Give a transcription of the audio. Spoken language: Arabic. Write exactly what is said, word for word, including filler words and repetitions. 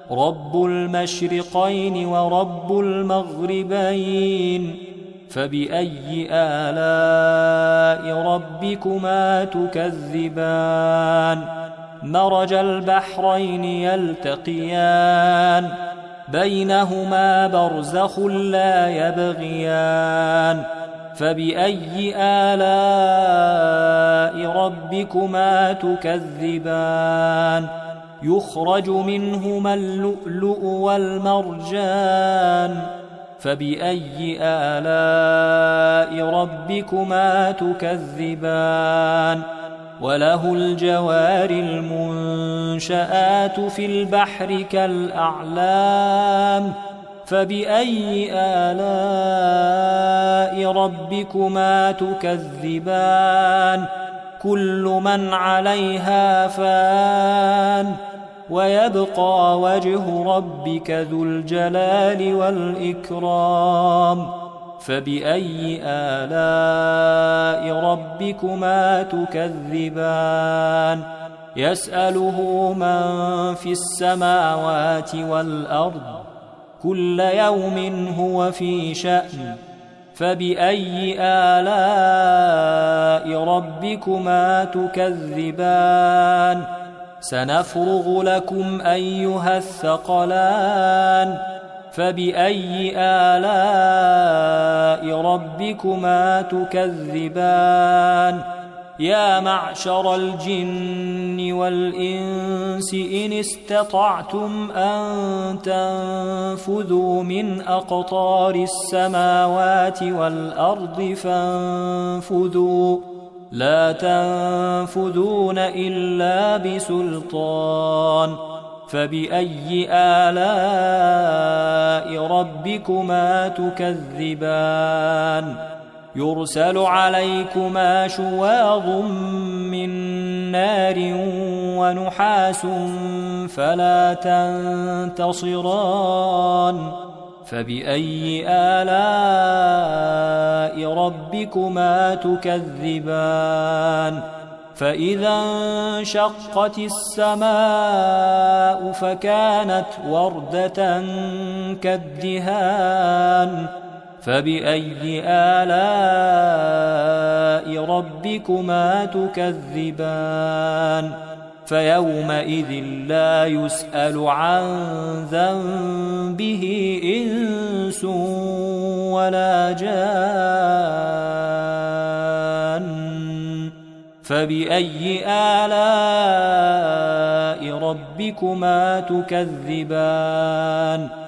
رب المشرقين ورب المغربين فبأي آلاء ربكما تكذبان مرج البحرين يلتقيان بينهما برزخ لا يبغيان فبأي آلاء ربكما تكذبان يخرج منهما اللؤلؤ والمرجان فبأي آلاء ربكما تكذبان وله الجوار المنشآت في البحر كالأعلام فبأي آلاء ربكما تكذبان كل من عليها فان ويبقى وجه ربك ذو الجلال والإكرام فبأي آلاء ربكما تكذبان يسأله من في السماوات والأرض كل يوم هو في شأن فبأي آلاء ربكما تكذبان سنفرغ لكم أيها الثقلان فبأي آلاء ربكما تكذبان يا معشر الجن والإنس إن استطعتم أن تنفذوا من أقطار السماوات والأرض فانفذوا لا تنفذون إلا بسلطان فبأي آلاء ربكما تكذبان يرسل عليكما شواظ من نار ونحاس فلا تنتصران فبأي آلاء ربكما تكذبان فإذا انشقت السماء فكانت وردة كالدهان فبأي آلاء ربكما تكذبان فيومئذ لا يسأل عن ذنبه إنس ولا جان فبأي آلاء ربكما تكذبان